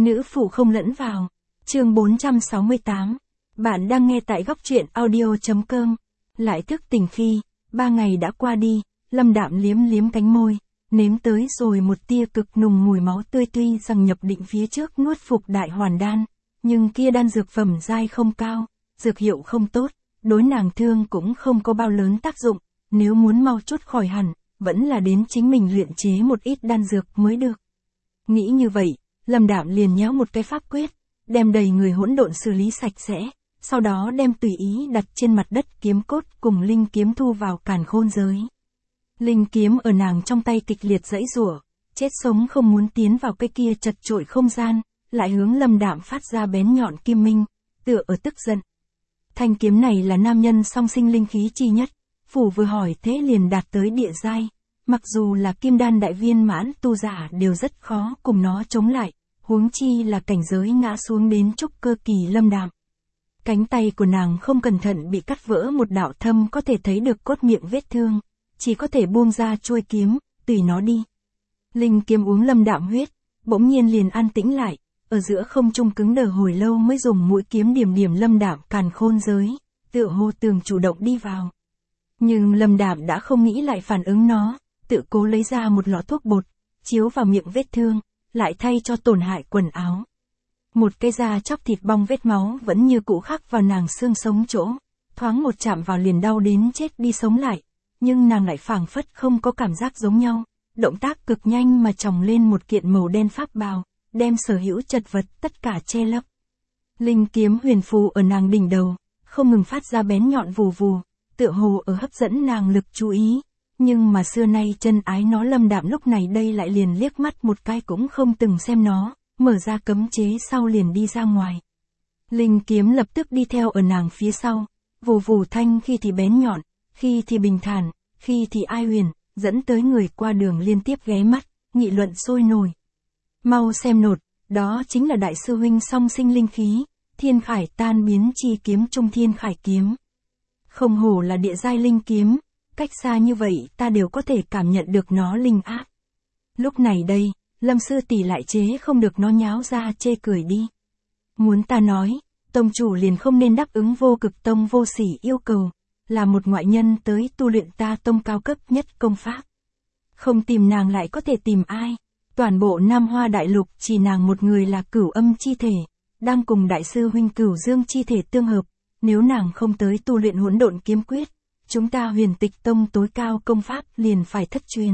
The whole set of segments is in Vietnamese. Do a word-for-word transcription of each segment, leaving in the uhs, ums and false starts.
Nữ phụ không lẫn vào. Chương bốn trăm sáu mươi tám. Bạn đang nghe tại góc truyện audio.com. Lại thức tỉnh khi, ba ngày đã qua đi, Lâm Đạm liếm liếm cánh môi, nếm tới rồi một tia cực nùng mùi máu tươi, tuy rằng nhập định phía trước nuốt phục đại hoàn đan, nhưng kia đan dược phẩm giai không cao, dược hiệu không tốt, đối nàng thương cũng không có bao lớn tác dụng, nếu muốn mau chút khỏi hẳn, vẫn là đến chính mình luyện chế một ít đan dược mới được. Nghĩ như vậy, Lâm Đạm liền nhéo một cái pháp quyết, đem đầy người hỗn độn xử lý sạch sẽ, sau đó đem tùy ý đặt trên mặt đất kiếm cốt cùng linh kiếm thu vào càn khôn giới. Linh kiếm ở nàng trong tay kịch liệt giãy giụa, chết sống không muốn tiến vào cái kia chật chội không gian, lại hướng Lâm Đạm phát ra bén nhọn kim minh, tựa ở tức giận. Thanh kiếm này là nam nhân song sinh linh khí chi nhất, phủ vừa hỏi thế liền đạt tới địa giai, mặc dù là kim đan đại viên mãn tu giả đều rất khó cùng nó chống lại, huống chi là cảnh giới ngã xuống đến trúc cơ kỳ Lâm Đạm. Cánh tay của nàng không cẩn thận bị cắt vỡ một đạo thâm có thể thấy được cốt miệng vết thương, chỉ có thể buông ra chuôi kiếm, tùy nó đi. Linh kiếm uống Lâm Đạm huyết, bỗng nhiên liền an tĩnh lại, ở giữa không trung cứng đờ hồi lâu mới dùng mũi kiếm điểm điểm Lâm Đạm càn khôn giới, tựa hồ tường chủ động đi vào. Nhưng Lâm Đạm đã không nghĩ lại phản ứng nó, tự cố lấy ra một lọ thuốc bột, chiếu vào miệng vết thương, lại thay cho tổn hại quần áo. Một cái da chóc thịt bong vết máu vẫn như cũ khắc vào nàng xương sống chỗ, thoáng một chạm vào liền đau đến chết đi sống lại, nhưng nàng lại phảng phất không có cảm giác giống nhau, động tác cực nhanh mà chồng lên một kiện màu đen pháp bào, đem sở hữu chật vật tất cả che lấp. Linh kiếm huyền phù ở nàng đỉnh đầu, không ngừng phát ra bén nhọn vù vù, tựa hồ ở hấp dẫn nàng lực chú ý, nhưng mà xưa nay chân ái nó Lâm Đạm lúc này đây lại liền liếc mắt một cái cũng không từng xem nó, mở ra cấm chế sau liền đi ra ngoài. Linh kiếm lập tức đi theo ở nàng phía sau, vù vù thanh khi thì bén nhọn, khi thì bình thản, khi thì ai huyền, dẫn tới người qua đường liên tiếp ghé mắt, nghị luận sôi nổi. Mau xem nột, đó chính là đại sư huynh song sinh linh khí, thiên khải tan biến chi kiếm trung thiên khải kiếm. Không hổ là địa giai linh kiếm, cách xa như vậy ta đều có thể cảm nhận được nó linh áp. Lúc này đây, Lâm sư tỷ lại chế không được nó nháo ra chê cười đi. Muốn ta nói, tông chủ liền không nên đáp ứng vô cực tông vô sỉ yêu cầu, là một ngoại nhân tới tu luyện ta tông cao cấp nhất công pháp. Không tìm nàng lại có thể tìm ai, toàn bộ Nam Hoa Đại Lục chỉ nàng một người là cửu âm chi thể, đang cùng đại sư huynh cửu dương chi thể tương hợp, nếu nàng không tới tu luyện hỗn độn kiếm quyết, chúng ta huyền tịch tông tối cao công pháp liền phải thất truyền.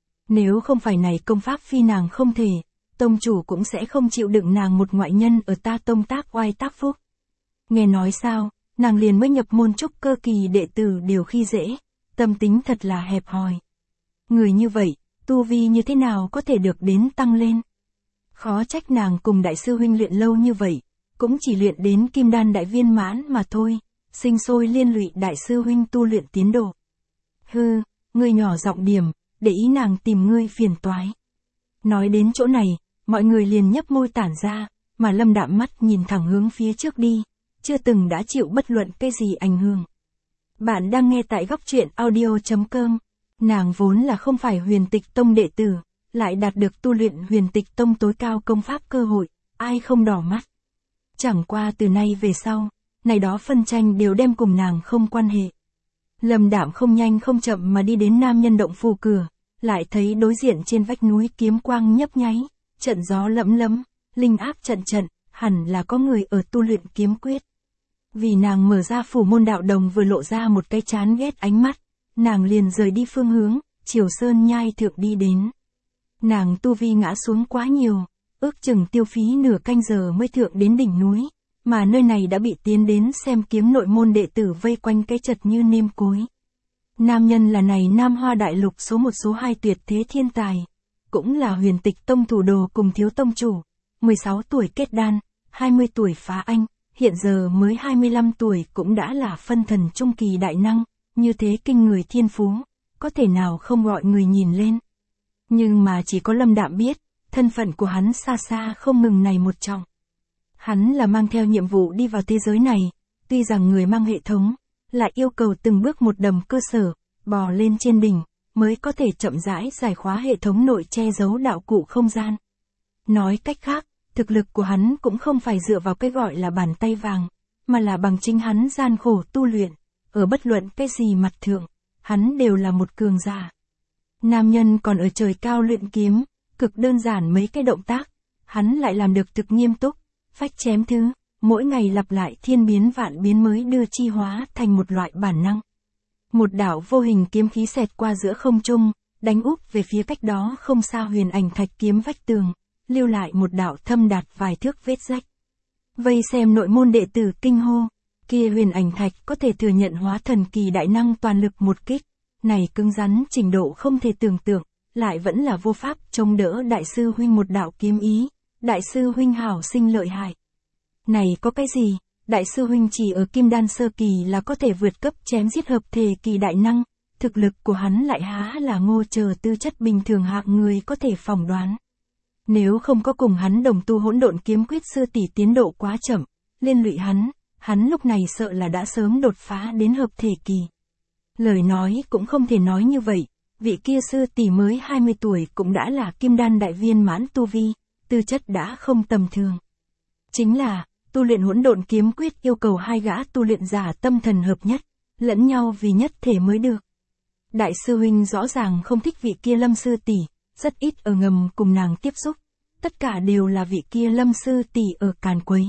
Nếu không phải này công pháp phi nàng không thể, tông chủ cũng sẽ không chịu đựng nàng một ngoại nhân ở ta tông tác oai tác phúc. Nghe nói sao, nàng liền mới nhập môn trúc cơ kỳ đệ tử đều khi dễ, tâm tính thật là hẹp hòi. Người như vậy, tu vi như thế nào có thể được đến tăng lên? Khó trách nàng cùng đại sư huynh luyện lâu như vậy, cũng chỉ luyện đến kim đan đại viên mãn mà thôi, sinh sôi liên lụy đại sư huynh tu luyện tiến độ. Hư, ngươi nhỏ giọng điểm, để ý nàng tìm ngươi phiền toái. Nói đến chỗ này, mọi người liền nhấp môi tản ra, mà Lâm Đạm mắt nhìn thẳng hướng phía trước đi, chưa từng đã chịu bất luận cái gì ảnh hưởng. Bạn đang nghe tại góc truyện audio.com. Nàng vốn là không phải huyền tịch tông đệ tử, lại đạt được tu luyện huyền tịch tông tối cao công pháp cơ hội, ai không đỏ mắt. Chẳng qua từ nay về sau, này đó phân tranh đều đem cùng nàng không quan hệ. Lâm Đạm không nhanh không chậm mà đi đến nam nhân động phủ cửa, lại thấy đối diện trên vách núi kiếm quang nhấp nháy, trận gió lẫm lẫm, linh áp trận trận, hẳn là có người ở tu luyện kiếm quyết. Vì nàng mở ra phủ môn đạo đồng vừa lộ ra một cái chán ghét ánh mắt, nàng liền rời đi phương hướng, chiều sơn nhai thượng đi đến. Nàng tu vi ngã xuống quá nhiều, ước chừng tiêu phí nửa canh giờ mới thượng đến đỉnh núi, mà nơi này đã bị tiến đến xem kiếm nội môn đệ tử vây quanh cái chật như nêm cối. Nam nhân là này Nam Hoa Đại Lục số một số hai tuyệt thế thiên tài, cũng là huyền tịch tông thủ đồ cùng thiếu tông chủ, mười sáu tuổi kết đan, hai mươi tuổi phá anh, hiện giờ mới hai mươi lăm tuổi cũng đã là phân thần trung kỳ đại năng, như thế kinh người thiên phú, có thể nào không gọi người nhìn lên. Nhưng mà chỉ có Lâm Đạm biết, thân phận của hắn xa xa không ngừng này một trọng. Hắn là mang theo nhiệm vụ đi vào thế giới này, tuy rằng người mang hệ thống, lại yêu cầu từng bước một đầm cơ sở, bò lên trên đỉnh, mới có thể chậm rãi giải khóa hệ thống nội che giấu đạo cụ không gian. Nói cách khác, Thực lực của hắn cũng không phải dựa vào cái gọi là bàn tay vàng, mà là bằng chính hắn gian khổ tu luyện, ở bất luận cái gì mặt thượng, hắn đều là một cường giả. Nam nhân còn ở trời cao luyện kiếm, cực đơn giản mấy cái động tác, hắn lại làm được thực nghiêm túc, phách chém thứ, mỗi ngày lặp lại thiên biến vạn biến mới đưa chi hóa thành một loại bản năng. Một đạo vô hình kiếm khí xẹt qua giữa không trung, đánh úp về phía cách đó không xa huyền ảnh thạch kiếm vách tường, lưu lại một đạo thâm đạt vài thước vết rách. Vây xem nội môn đệ tử kinh hô, kia huyền ảnh thạch có thể thừa nhận hóa thần kỳ đại năng toàn lực một kích, này cứng rắn trình độ không thể tưởng tượng, lại vẫn là vô pháp chống đỡ đại sư huynh một đạo kiếm ý, đại sư huynh hảo sinh lợi hại. Này có cái gì, đại sư huynh chỉ ở kim đan sơ kỳ là có thể vượt cấp chém giết hợp thể kỳ đại năng, thực lực của hắn lại há là ngô chờ tư chất bình thường hạng người có thể phỏng đoán. Nếu không có cùng hắn đồng tu hỗn độn kiếm quyết sư tỷ tiến độ quá chậm, liên lụy hắn, hắn lúc này sợ là đã sớm đột phá đến hợp thể kỳ. Lời nói cũng không thể nói như vậy, vị kia sư tỷ mới hai mươi tuổi cũng đã là kim đan đại viên mãn tu vi, tư chất đã không tầm thường. Chính là, tu luyện hỗn độn kiếm quyết yêu cầu hai gã tu luyện giả tâm thần hợp nhất, lẫn nhau vì nhất thể mới được. Đại sư huynh rõ ràng không thích vị kia Lâm sư tỷ, rất ít ở ngầm cùng nàng tiếp xúc, tất cả đều là vị kia Lâm sư tỷ ở càn quấy.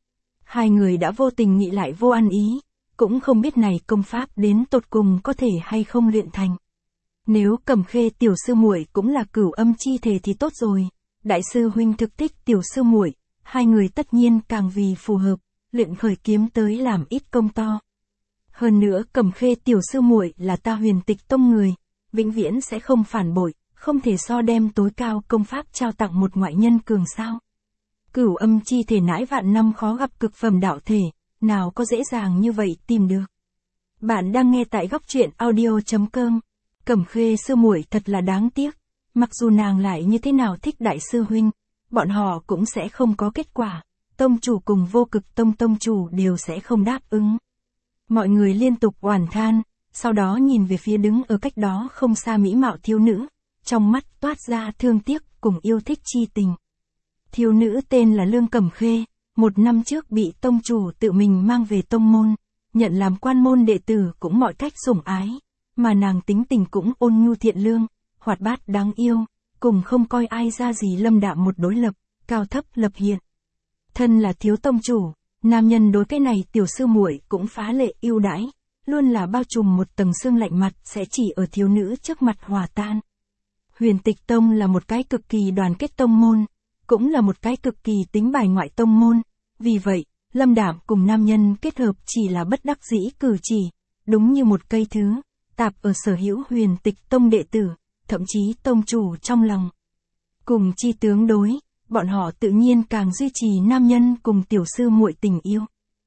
Hai người đã vô tình nghĩ lại vô ăn ý, cũng không biết này công pháp đến tột cùng có thể hay không luyện thành. Nếu Cẩm Khê tiểu sư muội cũng là cửu âm chi thể thì tốt rồi, đại sư huynh thực thích tiểu sư muội, hai người tất nhiên càng vì phù hợp, luyện khởi kiếm tới làm ít công to. Hơn nữa Cẩm Khê tiểu sư muội là ta Huyền Tịch tông người, vĩnh viễn sẽ không phản bội, không thể so đem tối cao công pháp trao tặng một ngoại nhân cường sao. Cửu âm chi thể nãi vạn năm khó gặp cực phẩm đạo thể, nào có dễ dàng như vậy tìm được. Bạn đang nghe tại góc truyện audio chấm com. Cẩm Khê sư muội thật là đáng tiếc, mặc dù nàng lại như thế nào thích đại sư huynh, bọn họ cũng sẽ không có kết quả, tông chủ cùng vô cực tông tông chủ đều sẽ không đáp ứng. Mọi người liên tục oản than, sau đó nhìn về phía đứng ở cách đó không xa mỹ mạo thiếu nữ, trong mắt toát ra thương tiếc cùng yêu thích chi tình. Thiếu nữ tên là Lương Cẩm Khê, một năm trước bị tông chủ tự mình mang về tông môn, nhận làm quan môn đệ tử cũng mọi cách sủng ái, mà nàng tính tình cũng ôn nhu thiện lương, hoạt bát đáng yêu, cùng không coi ai ra gì Lâm Đạm một đối lập, cao thấp lập hiện. Thân là thiếu tông chủ, nam nhân đối cái này tiểu sư muội cũng phá lệ yêu đãi, luôn là bao trùm một tầng xương lạnh mặt sẽ chỉ ở thiếu nữ trước mặt hòa tan. Huyền Tịch tông là một cái cực kỳ đoàn kết tông môn, cũng là một cái cực kỳ tính bài ngoại tông môn, vì vậy, Lâm Đạm cùng nam nhân kết hợp chỉ là bất đắc dĩ cử chỉ, đúng như một cây thứ, tạp ở sở hữu Huyền Tịch tông đệ tử, thậm chí tông chủ trong lòng. Cùng chi tướng đối, bọn họ tự nhiên càng duy trì nam nhân cùng tiểu sư muội tình yêu.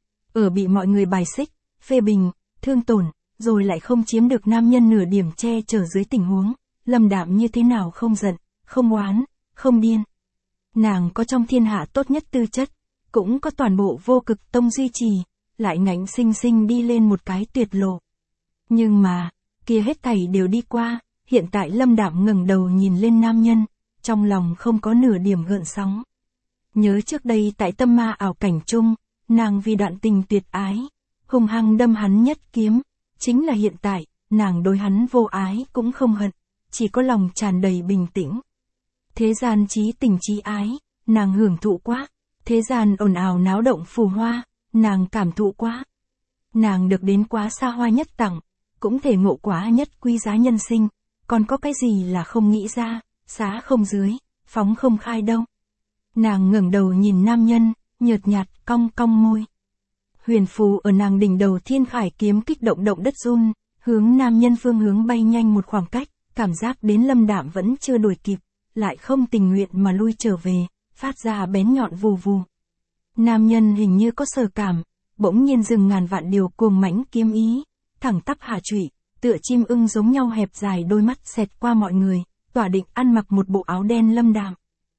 Ở bị mọi người bài xích, phê bình, thương tổn, rồi lại không chiếm được nam nhân nửa điểm che chở dưới tình huống, Lâm Đạm như thế nào không giận, không oán, không điên. Nàng có trong thiên hạ tốt nhất tư chất, cũng có toàn bộ vô cực tông duy trì, lại ngạnh sinh sinh đi lên một cái tuyệt lộ. Nhưng mà, kia hết thảy đều đi qua, hiện tại Lâm Đạm ngẩng đầu nhìn lên nam nhân, trong lòng không có nửa điểm gợn sóng. Nhớ trước đây tại tâm ma ảo cảnh chung, nàng vì đoạn tình tuyệt ái, hung hăng đâm hắn nhất kiếm, chính là hiện tại, nàng đối hắn vô ái cũng không hận, chỉ có lòng tràn đầy bình tĩnh. Thế gian trí tình trí ái, nàng hưởng thụ quá, thế gian ồn ào náo động phù hoa, nàng cảm thụ quá. Nàng được đến quá xa hoa nhất tặng, cũng thể ngộ quá nhất quý giá nhân sinh, còn có cái gì là không nghĩ ra, xá không dưới, phóng không khai đâu. Nàng ngẩng đầu nhìn nam nhân, nhợt nhạt, cong cong môi. Huyền phù ở nàng đỉnh đầu thiên khải kiếm kích động động đất run, hướng nam nhân phương hướng bay nhanh một khoảng cách, cảm giác đến Lâm Đạm vẫn chưa đuổi kịp, lại không tình nguyện mà lui trở về, phát ra bén nhọn vù vù. Nam nhân hình như có sở cảm, bỗng nhiên dừng ngàn vạn điều cuồng mãnh kiếm ý, thẳng tắp hạ trụy, tựa chim ưng giống nhau hẹp dài đôi mắt xẹt qua mọi người, tỏa định ăn mặc một bộ áo đen Lâm Đạm.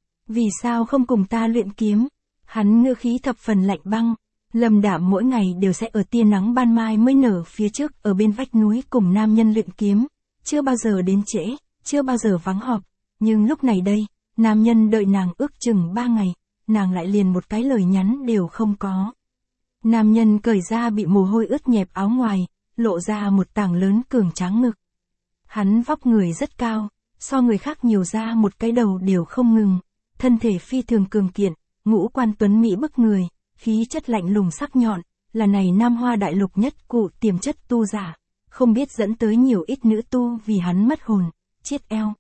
Vì sao không cùng ta luyện kiếm? Hắn ngữ khí thập phần lạnh băng. Lâm Đạm mỗi ngày đều sẽ ở tia nắng ban mai mới nở phía trước ở bên vách núi cùng nam nhân luyện kiếm, chưa bao giờ đến trễ, chưa bao giờ vắng họp, nhưng lúc này đây, nam nhân đợi nàng ước chừng ba ngày, nàng lại liền một cái lời nhắn đều không có. Nam nhân cởi ra bị mồ hôi ướt nhẹp áo ngoài, lộ ra một tảng lớn cường tráng ngực. Hắn vóc người rất cao, so người khác nhiều ra một cái đầu đều không ngừng, thân thể phi thường cường kiện, ngũ quan tuấn mỹ bức người, khí chất lạnh lùng sắc nhọn, là này Nam Hoa đại lục nhất cụ tiềm chất tu giả, không biết dẫn tới nhiều ít nữ tu vì hắn mất hồn, chiết eo.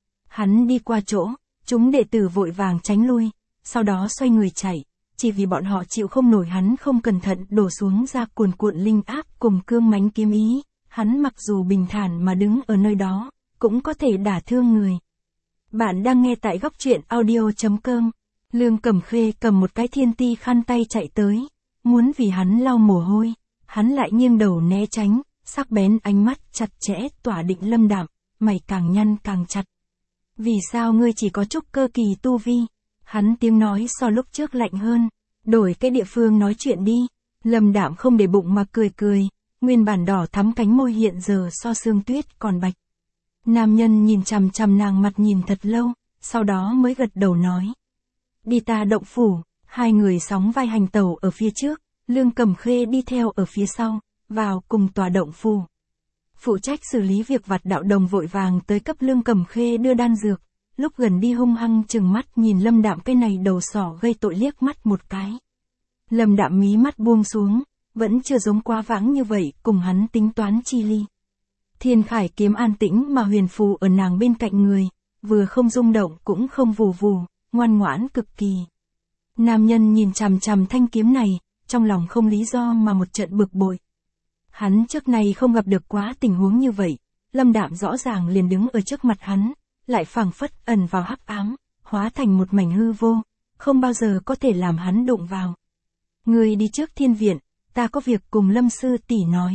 Hắn đi qua chỗ, chúng đệ tử vội vàng tránh lui, sau đó xoay người chạy, chỉ vì bọn họ chịu không nổi hắn không cẩn thận đổ xuống ra cuồn cuộn linh áp cùng cương mãnh kiếm ý, hắn mặc dù bình thản mà đứng ở nơi đó, cũng có thể đả thương người. Bạn đang nghe tại góc truyện audio.com. Lương Cẩm Khê cầm một cái thiên ti khăn tay chạy tới, muốn vì hắn lau mồ hôi, hắn lại nghiêng đầu né tránh, sắc bén ánh mắt chặt chẽ tỏa định Lâm Đạm, mày càng nhăn càng chặt. Vì sao ngươi chỉ có chút cơ kỳ tu vi? Hắn tiếng nói so lúc trước lạnh hơn, đổi cái địa phương nói chuyện đi. Lâm Đạm không để bụng mà cười cười, nguyên bản đỏ thắm cánh môi hiện giờ so sương tuyết còn bạch. Nam nhân nhìn chằm chằm nàng mặt nhìn thật lâu, sau đó mới gật đầu nói. Đi ta động phủ, hai người sóng vai hành tẩu ở phía trước, Lương Cẩm Khê đi theo ở phía sau, vào cùng tòa động phủ. Phụ trách xử lý việc vặt đạo đồng vội vàng tới cấp Lương Cẩm Khê đưa đan dược, lúc gần đi hung hăng chừng mắt nhìn Lâm Đạm cái này đầu sỏ gây tội liếc mắt một cái. Lâm Đạm mí mắt buông xuống, vẫn chưa giống quá vãng như vậy cùng hắn tính toán chi ly. Thiên Khải kiếm an tĩnh mà huyền phù ở nàng bên cạnh người, vừa không rung động cũng không vù vù, ngoan ngoãn cực kỳ. Nam nhân nhìn chằm chằm thanh kiếm này, trong lòng không lý do mà một trận bực bội. Hắn trước này không gặp được quá tình huống như vậy, Lâm Đạm rõ ràng liền đứng ở trước mặt hắn, lại phảng phất ẩn vào hắc ám, hóa thành một mảnh hư vô, không bao giờ có thể làm hắn đụng vào. Người đi trước thiên viện, ta có việc cùng Lâm sư tỷ nói.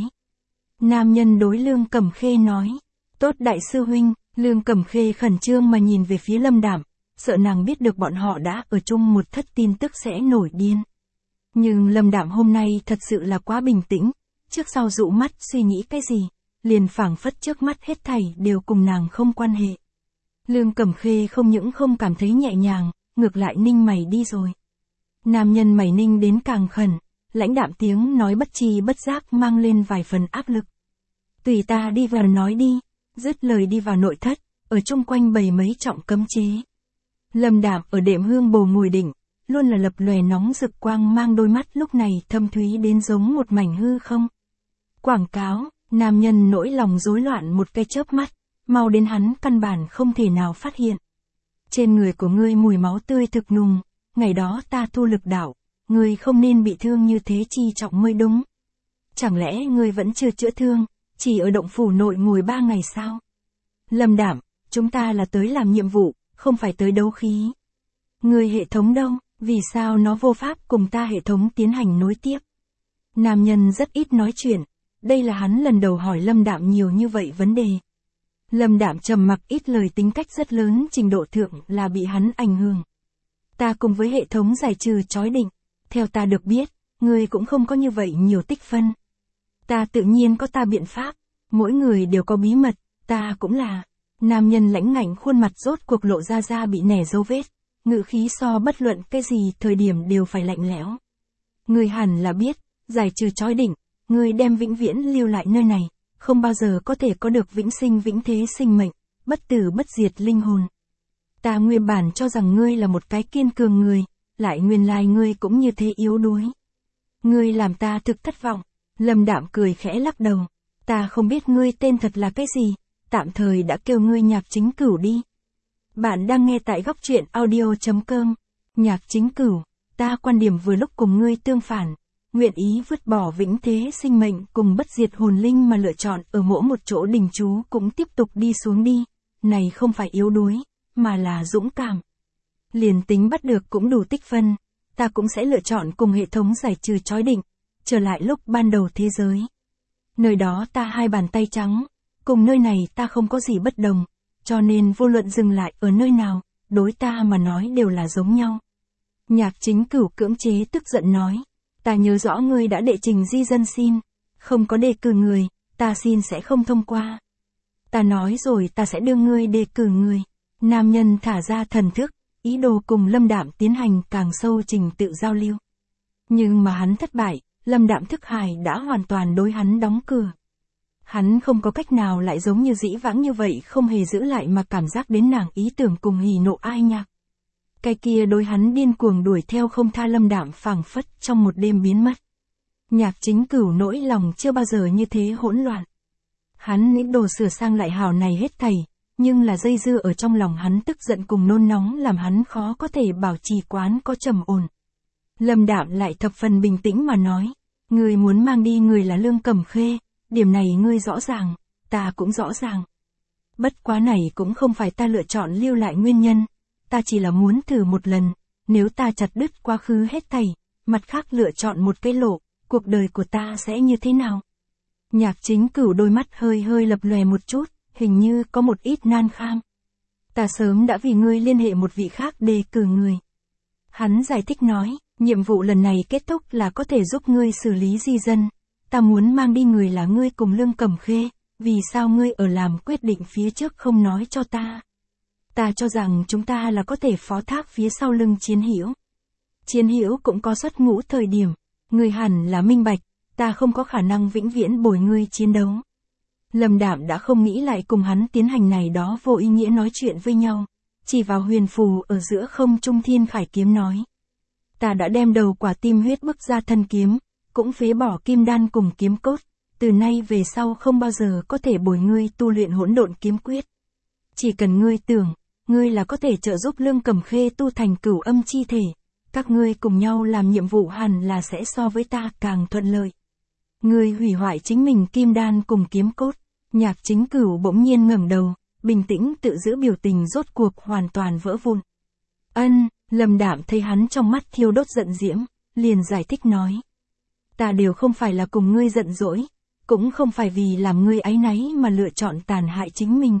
Nam nhân đối Lương Cẩm Khê nói. Tốt đại sư huynh. Lương Cẩm Khê khẩn trương mà nhìn về phía Lâm Đạm, sợ nàng biết được bọn họ đã ở chung một thất tin tức sẽ nổi điên. Nhưng Lâm Đạm hôm nay thật sự là quá bình tĩnh, trước sau dụ mắt suy nghĩ cái gì, liền phảng phất trước mắt hết thảy đều cùng nàng không quan hệ. Lương Cẩm Khê không những không cảm thấy nhẹ nhàng, ngược lại ninh mày đi rồi. Nam nhân mày ninh đến càng khẩn, lãnh đạm tiếng nói bất tri bất giác mang lên vài phần áp lực. Tùy ta đi vào nói đi, dứt lời đi vào nội thất, ở chung quanh bày mấy trọng cấm chế. Lâm Đạm ở đệm hương bồ ngồi đỉnh, luôn là lập lòe nóng rực quang mang đôi mắt lúc này thâm thúy đến giống một mảnh hư không. Quảng cáo, nam nhân nỗi lòng rối loạn một cái chớp mắt, mau đến hắn căn bản không thể nào phát hiện. Trên người của ngươi mùi máu tươi thực nùng, ngày đó ta thu lực đạo, ngươi không nên bị thương như thế chi trọng mới đúng. Chẳng lẽ ngươi vẫn chưa chữa thương, chỉ ở động phủ nội ngồi ba ngày sao? Lâm Đạm, chúng ta là tới làm nhiệm vụ, không phải tới đấu khí. Ngươi hệ thống đâu, vì sao nó vô pháp cùng ta hệ thống tiến hành nối tiếp? Nam nhân rất ít nói chuyện, đây là hắn lần đầu hỏi Lâm Đạm nhiều như vậy vấn đề. Lâm Đạm trầm mặc ít lời tính cách rất lớn trình độ thượng là bị hắn ảnh hưởng. Ta cùng với hệ thống giải trừ chói định, theo ta được biết, ngươi cũng không có như vậy nhiều tích phân. Ta tự nhiên có ta biện pháp, mỗi người đều có bí mật, ta cũng là. Nam nhân lãnh ngạnh khuôn mặt rốt cuộc lộ ra ra bị nẻ dấu vết, ngữ khí so bất luận cái gì thời điểm đều phải lạnh lẽo. Ngươi hẳn là biết, giải trừ chói định, ngươi đem vĩnh viễn lưu lại nơi này, không bao giờ có thể có được vĩnh sinh vĩnh thế sinh mệnh, bất tử bất diệt linh hồn. Ta nguyên bản cho rằng ngươi là một cái kiên cường người, lại nguyên lai ngươi cũng như thế yếu đuối. Ngươi làm ta thực thất vọng. Lâm Đạm cười khẽ lắc đầu. Ta không biết ngươi tên thật là cái gì, tạm thời đã kêu ngươi Nhạc Chính Cửu đi. Bạn đang nghe tại góc truyện audio.com. Nhạc Chính Cửu, ta quan điểm vừa lúc cùng ngươi tương phản, nguyện ý vứt bỏ vĩnh thế sinh mệnh cùng bất diệt hồn linh mà lựa chọn ở mỗi một chỗ đình trú cũng tiếp tục đi xuống đi, này không phải yếu đuối, mà là dũng cảm. Liền tính bắt được cũng đủ tích phân, ta cũng sẽ lựa chọn cùng hệ thống giải trừ chói định, trở lại lúc ban đầu thế giới. Nơi đó ta hai bàn tay trắng, cùng nơi này ta không có gì bất đồng, cho nên vô luận dừng lại ở nơi nào, đối ta mà nói đều là giống nhau. Nhạc Chính Cửu cưỡng chế tức giận nói, ta nhớ rõ ngươi đã đệ trình di dân xin, không có đề cử người, ta xin sẽ không thông qua. Ta nói rồi ta sẽ đưa ngươi đề cử người. Nam nhân thả ra thần thức, ý đồ cùng Lâm Đạm tiến hành càng sâu trình tự giao lưu. Nhưng mà hắn thất bại, Lâm Đạm Thức Hải đã hoàn toàn đối hắn đóng cửa. Hắn không có cách nào lại giống như dĩ vãng như vậy không hề giữ lại mà cảm giác đến nàng ý tưởng cùng hỉ nộ ai nhạc. Cái kia đối hắn điên cuồng đuổi theo không tha Lâm Đạm phảng phất trong một đêm biến mất. Nhạc Chính Cửu nỗi lòng chưa bao giờ như thế hỗn loạn. Hắn nghĩ đồ sửa sang lại hào này hết thảy, nhưng là dây dưa ở trong lòng hắn tức giận cùng nôn nóng làm hắn khó có thể bảo trì quán có trầm ổn. Lâm Đạm lại thập phần bình tĩnh mà nói, ngươi muốn mang đi người là Lương Cẩm Khê, điểm này ngươi rõ ràng, ta cũng rõ ràng. Bất quá này cũng không phải ta lựa chọn lưu lại nguyên nhân, ta chỉ là muốn thử một lần, nếu ta chặt đứt quá khứ hết thảy, mặt khác lựa chọn một cái lộ, cuộc đời của ta sẽ như thế nào? Nhạc Chính Cửu đôi mắt hơi hơi lập lòe một chút, hình như có một ít nan kham. Ta sớm đã vì ngươi liên hệ một vị khác đề cử người. Hắn giải thích nói, nhiệm vụ lần này kết thúc là có thể giúp ngươi xử lý di dân. Ta muốn mang đi người là ngươi cùng Lương Cẩm Khê, vì sao ngươi ở làm quyết định phía trước không nói cho ta? Ta cho rằng chúng ta là có thể phó thác phía sau lưng Chiến Hữu. Chiến Hữu cũng có xuất ngũ thời điểm, ngươi hẳn là minh bạch, ta không có khả năng vĩnh viễn bồi ngươi chiến đấu. Lâm Đạm đã không nghĩ lại cùng hắn tiến hành này đó vô ý nghĩa nói chuyện với nhau, chỉ vào huyền phù ở giữa không trung thiên khải kiếm nói. Ta đã đem đầu quả tim huyết bức ra thân kiếm, cũng phế bỏ kim đan cùng kiếm cốt, từ nay về sau không bao giờ có thể bồi ngươi tu luyện hỗn độn kiếm quyết. Chỉ cần ngươi tưởng, ngươi là có thể trợ giúp Lương Cẩm Khê tu thành cửu âm chi thể, các ngươi cùng nhau làm nhiệm vụ hẳn là sẽ so với ta càng thuận lợi. Ngươi hủy hoại chính mình kim đan cùng kiếm cốt. Nhạc Chính Cửu bỗng nhiên ngẩng đầu, bình tĩnh tự giữ biểu tình rốt cuộc hoàn toàn vỡ vụn. Ân, Lâm Đạm thấy hắn trong mắt thiêu đốt giận diễm, liền giải thích nói. Ta đều không phải là cùng ngươi giận dỗi, cũng không phải vì làm ngươi áy náy mà lựa chọn tàn hại chính mình.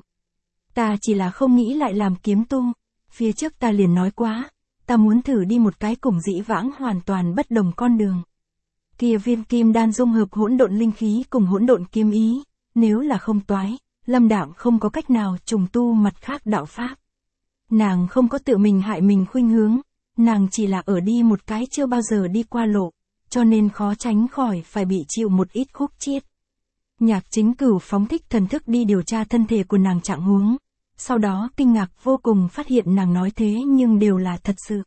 Ta chỉ là không nghĩ lại làm kiếm tu, phía trước ta liền nói quá, ta muốn thử đi một cái cùng dĩ vãng hoàn toàn bất đồng con đường. Kia viên kim đan dung hợp hỗn độn linh khí cùng hỗn độn kiếm ý, nếu là không toái, Lâm Đạm không có cách nào trùng tu mặt khác đạo pháp. Nàng không có tự mình hại mình khuynh hướng, nàng chỉ là ở đi một cái chưa bao giờ đi qua lộ, cho nên khó tránh khỏi phải bị chịu một ít khúc chiết. Nhạc Chính Cửu phóng thích thần thức đi điều tra thân thể của nàng trạng huống, sau đó kinh ngạc vô cùng phát hiện nàng nói thế nhưng đều là thật sự.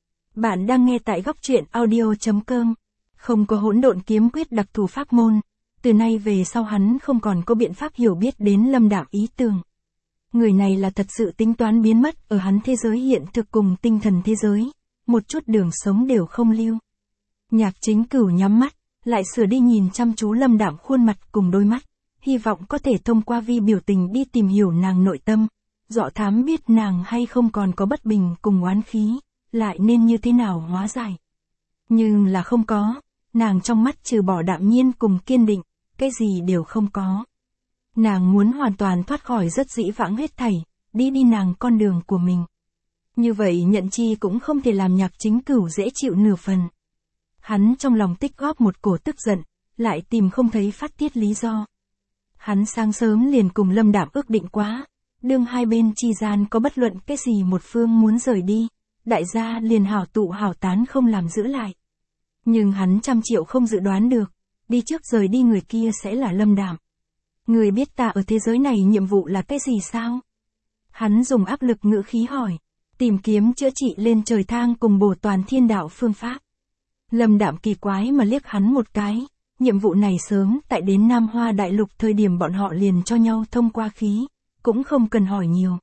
Bạn đang nghe tại góc truyện audio chấm com, không có hỗn độn kiếm quyết đặc thù pháp môn, từ nay về sau hắn không còn có biện pháp hiểu biết đến Lâm Đạm ý tưởng. Người này là thật sự tính toán biến mất ở hắn thế giới hiện thực cùng tinh thần thế giới, một chút đường sống đều không lưu. Nhạc Chính Cửu nhắm mắt, lại sửa đi nhìn chăm chú Lâm Đạm khuôn mặt cùng đôi mắt, hy vọng có thể thông qua vi biểu tình đi tìm hiểu nàng nội tâm, dọ thám biết nàng hay không còn có bất bình cùng oán khí, lại nên như thế nào hóa giải. Nhưng là không có, nàng trong mắt trừ bỏ đạm nhiên cùng kiên định, cái gì đều không có. Nàng muốn hoàn toàn thoát khỏi rất dĩ vãng hết thảy, đi đi nàng con đường của mình. Như vậy nhận chi cũng không thể làm Nhạc Chính Cửu dễ chịu nửa phần. Hắn trong lòng tích góp một cổ tức giận, lại tìm không thấy phát tiết lý do. Hắn sáng sớm liền cùng Lâm Đạm ước định quá, đương hai bên chi gian có bất luận cái gì một phương muốn rời đi, đại gia liền hảo tụ hảo tán không làm giữ lại. Nhưng hắn trăm triệu không dự đoán được, đi trước rời đi người kia sẽ là Lâm Đạm. Người biết ta ở thế giới này nhiệm vụ là cái gì sao? Hắn dùng áp lực ngữ khí hỏi, tìm kiếm chữa trị lên trời thang cùng bổ toàn thiên đạo phương pháp. Lâm Đạm kỳ quái mà liếc hắn một cái, nhiệm vụ này sớm tại đến Nam Hoa Đại Lục thời điểm bọn họ liền cho nhau thông qua khí, cũng không cần hỏi nhiều.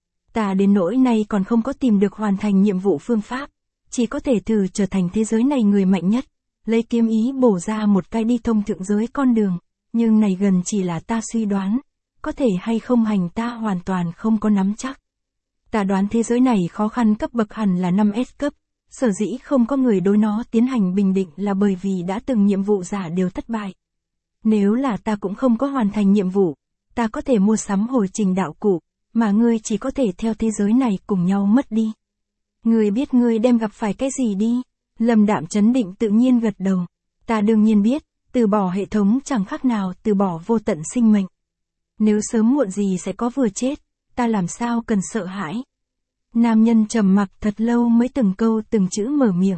Ta đến nỗi này còn không có tìm được hoàn thành nhiệm vụ phương pháp, chỉ có thể thử trở thành thế giới này người mạnh nhất, lấy kiếm ý bổ ra một cái đi thông thượng giới con đường, nhưng này gần chỉ là ta suy đoán, có thể hay không hành ta hoàn toàn không có nắm chắc. Ta đoán thế giới này khó khăn cấp bậc hẳn là năm S cấp, sở dĩ không có người đối nó tiến hành bình định là bởi vì đã từng nhiệm vụ giả đều thất bại. Nếu là ta cũng không có hoàn thành nhiệm vụ, ta có thể mua sắm hồi trình đạo cụ, mà ngươi chỉ có thể theo thế giới này cùng nhau mất đi. Ngươi biết ngươi đem gặp phải cái gì đi? Lâm Đạm trấn định tự nhiên gật đầu. Ta đương nhiên biết, từ bỏ hệ thống chẳng khác nào từ bỏ vô tận sinh mệnh. Nếu sớm muộn gì sẽ có vừa chết, ta làm sao cần sợ hãi. Nam nhân trầm mặc thật lâu mới từng câu từng chữ mở miệng.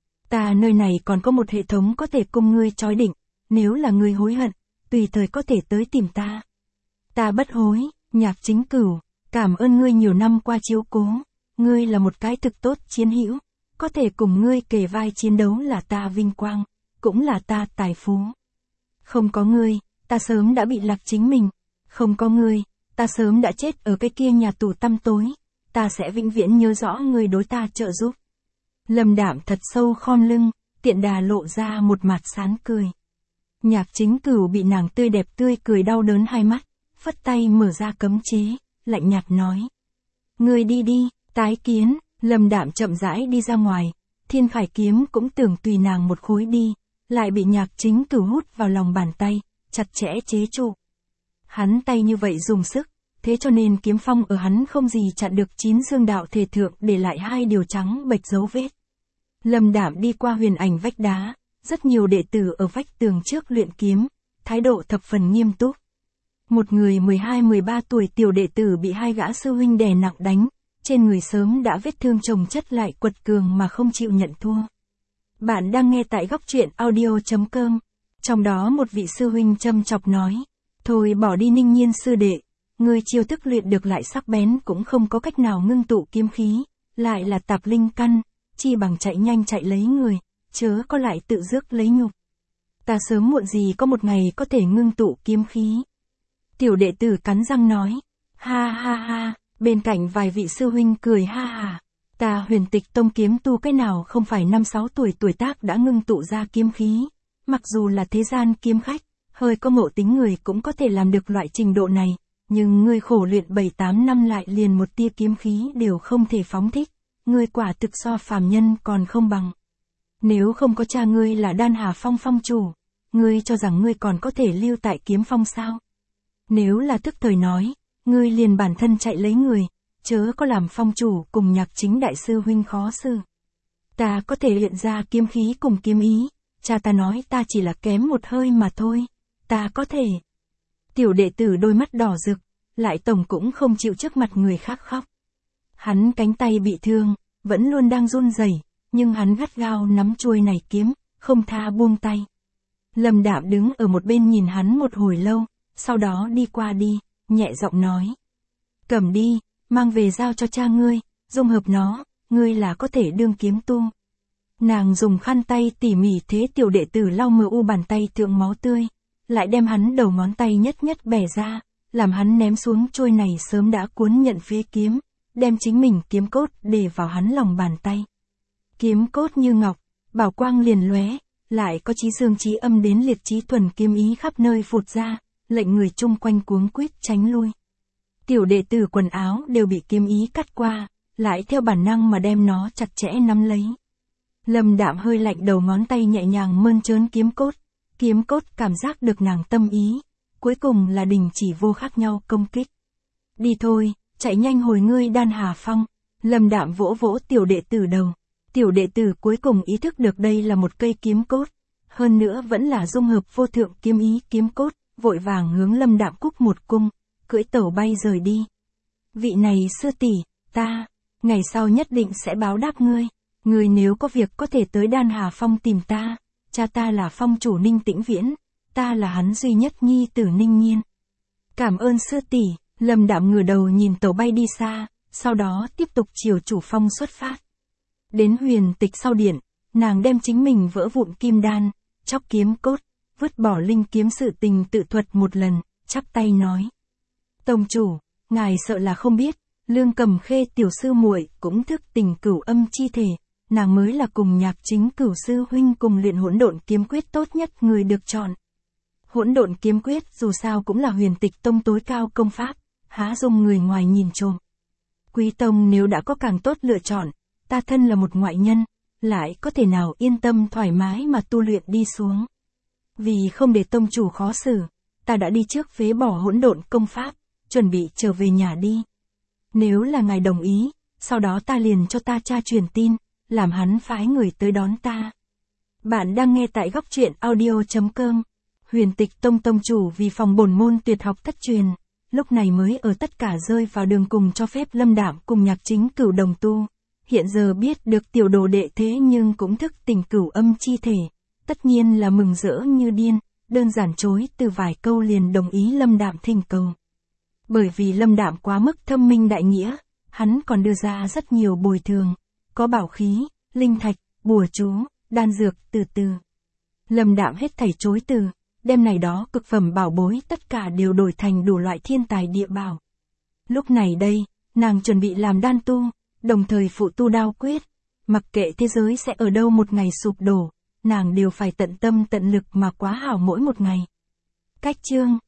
Ta nơi này còn có một hệ thống có thể cùng ngươi chói định, nếu là ngươi hối hận, tùy thời có thể tới tìm ta. Ta bất hối, Nhạc Chính Cửu, cảm ơn ngươi nhiều năm qua chiếu cố, ngươi là một cái thực tốt chiến hữu, có thể cùng ngươi kề vai chiến đấu là ta vinh quang, cũng là ta tài phú. Không có ngươi, ta sớm đã bị lạc chính mình, không có ngươi, ta sớm đã chết ở cái kia nhà tù tăm tối, ta sẽ vĩnh viễn nhớ rõ ngươi đối ta trợ giúp. Lâm Đạm thật sâu khom lưng, tiện đà lộ ra một mặt sán cười. Nhạc Chính Cửu bị nàng tươi đẹp tươi cười đau đớn hai mắt, phất tay mở ra cấm chế, lạnh nhạt nói. Ngươi đi đi, tái kiến. Lâm Đạm chậm rãi đi ra ngoài, Thiên Khải kiếm cũng tưởng tùy nàng một khối đi, lại bị Nhạc Chính Cửu hút vào lòng bàn tay, chặt chẽ chế trụ. Hắn tay như vậy dùng sức, thế cho nên kiếm phong ở hắn không gì chặn được chín dương đạo thể thượng để lại hai điều trắng bệch dấu vết. Lâm Đạm đi qua huyền ảnh vách đá, rất nhiều đệ tử ở vách tường trước luyện kiếm, thái độ thập phần nghiêm túc. Một người mười hai mười ba tuổi tiểu đệ tử bị hai gã sư huynh đè nặng đánh, trên người sớm đã vết thương chồng chất lại quật cường mà không chịu nhận thua. Bạn đang nghe tại góc truyện audio chấm com. Trong đó một vị sư huynh châm chọc nói, thôi bỏ đi Ninh Nhiên sư đệ, người chiêu thức luyện được lại sắc bén cũng không có cách nào ngưng tụ kiếm khí, lại là tạp linh căn, chi bằng chạy nhanh chạy lấy người, chớ có lại tự rước lấy nhục. Ta sớm muộn gì có một ngày có thể ngưng tụ kiếm khí. Tiểu đệ tử cắn răng nói, ha ha ha. Bên cạnh vài vị sư huynh cười ha ha. Ta Huyền Tịch Tông kiếm tu cái nào không phải năm sáu tuổi tuổi tác đã ngưng tụ ra kiếm khí. Mặc dù là thế gian kiếm khách, hơi có ngộ tính người cũng có thể làm được loại trình độ này. Nhưng ngươi khổ luyện bảy tám năm lại liền một tia kiếm khí đều không thể phóng thích. Ngươi quả thực so phàm nhân còn không bằng. Nếu không có cha ngươi là Đan Hà Phong phong chủ, ngươi cho rằng ngươi còn có thể lưu tại kiếm phong sao? Nếu là tức thời nói, ngươi liền bản thân chạy lấy người, chớ có làm phong chủ cùng Nhạc Chính đại sư huynh khó xử. Ta có thể luyện ra kiếm khí cùng kiếm ý, cha ta nói ta chỉ là kém một hơi mà thôi, ta có thể. Tiểu đệ tử đôi mắt đỏ rực, lại tổng cũng không chịu trước mặt người khác khóc. Hắn cánh tay bị thương, vẫn luôn đang run rẩy, nhưng hắn gắt gao nắm chuôi này kiếm, không tha buông tay. Lâm Đạm đứng ở một bên nhìn hắn một hồi lâu, sau đó đi qua đi, nhẹ giọng nói. Cầm đi, mang về giao cho cha ngươi, dung hợp nó, ngươi là có thể đương kiếm tu. Nàng dùng khăn tay tỉ mỉ thế tiểu đệ tử lau mờ u bàn tay thượng máu tươi, lại đem hắn đầu ngón tay nhất nhất bẻ ra, làm hắn ném xuống trôi này sớm đã cuốn nhận phía kiếm, đem chính mình kiếm cốt để vào hắn lòng bàn tay. Kiếm cốt như ngọc, bảo quang liền lóe, lại có chí dương chí âm đến liệt chí thuần kiếm ý khắp nơi phụt ra, lệnh người chung quanh cuống quýt tránh lui. Tiểu đệ tử quần áo đều bị kiếm ý cắt qua, lại theo bản năng mà đem nó chặt chẽ nắm lấy. Lâm Đạm hơi lạnh đầu ngón tay nhẹ nhàng mơn trớn kiếm cốt, kiếm cốt cảm giác được nàng tâm ý, cuối cùng là đình chỉ vô khác nhau công kích. Đi thôi, chạy nhanh hồi ngươi Đan Hà Phong. Lâm Đạm vỗ vỗ tiểu đệ tử đầu, tiểu đệ tử cuối cùng ý thức được đây là một cây kiếm cốt, hơn nữa vẫn là dung hợp vô thượng kiếm ý kiếm cốt, vội vàng hướng Lâm Đạm cúc một cung, cưỡi tẩu bay rời đi. Vị này sư tỷ, ta, ngày sau nhất định sẽ báo đáp ngươi, ngươi nếu có việc có thể tới Đan Hà Phong tìm ta, cha ta là phong chủ Ninh Tĩnh Viễn, ta là hắn duy nhất nhi tử Ninh Nhiên. Cảm ơn sư tỷ. Lâm Đạm ngửa đầu nhìn tàu bay đi xa, sau đó tiếp tục chiều chủ phong xuất phát. Đến Huyền Tịch sau điện, nàng đem chính mình vỡ vụn kim đan, chóc kiếm cốt, vứt bỏ linh kiếm sự tình tự thuật một lần, chắp tay nói. Tông chủ, ngài sợ là không biết, Lương Cầm Khê tiểu sư muội cũng thức tình cửu âm chi thể, nàng mới là cùng Nhạc Chính Cửu sư huynh cùng luyện hỗn độn kiếm quyết tốt nhất người được chọn. Hỗn độn kiếm quyết dù sao cũng là Huyền Tịch Tông tối cao công pháp, há dung người ngoài nhìn trộm. Quý tông nếu đã có càng tốt lựa chọn, ta thân là một ngoại nhân, lại có thể nào yên tâm thoải mái mà tu luyện đi xuống. Vì không để tông chủ khó xử, ta đã đi trước phế bỏ hỗn độn công pháp, chuẩn bị trở về nhà đi. Nếu là ngài đồng ý, sau đó ta liền cho ta cha truyền tin, làm hắn phái người tới đón ta. Bạn đang nghe tại góc truyện audio chấm com. Huyền Tịch Tông tông chủ vì phòng bổn môn tuyệt học thất truyền, lúc này mới ở tất cả rơi vào đường cùng cho phép Lâm Đạm cùng Nhạc Chính Cửu đồng tu. Hiện giờ biết được tiểu đồ đệ thế nhưng cũng thức tỉnh cửu âm chi thể, tất nhiên là mừng rỡ như điên, đơn giản chối từ vài câu liền đồng ý Lâm Đạm thỉnh cầu. Bởi vì Lâm Đạm quá mức thâm minh đại nghĩa, hắn còn đưa ra rất nhiều bồi thường, có bảo khí, linh thạch, bùa chú, đan dược từ từ. Lâm Đạm hết thảy chối từ, đem này đó cực phẩm bảo bối tất cả đều đổi thành đủ loại thiên tài địa bảo. Lúc này đây, nàng chuẩn bị làm đan tu, đồng thời phụ tu đao quyết, mặc kệ thế giới sẽ ở đâu một ngày sụp đổ, nàng đều phải tận tâm tận lực mà quá hảo mỗi một ngày. Cách chương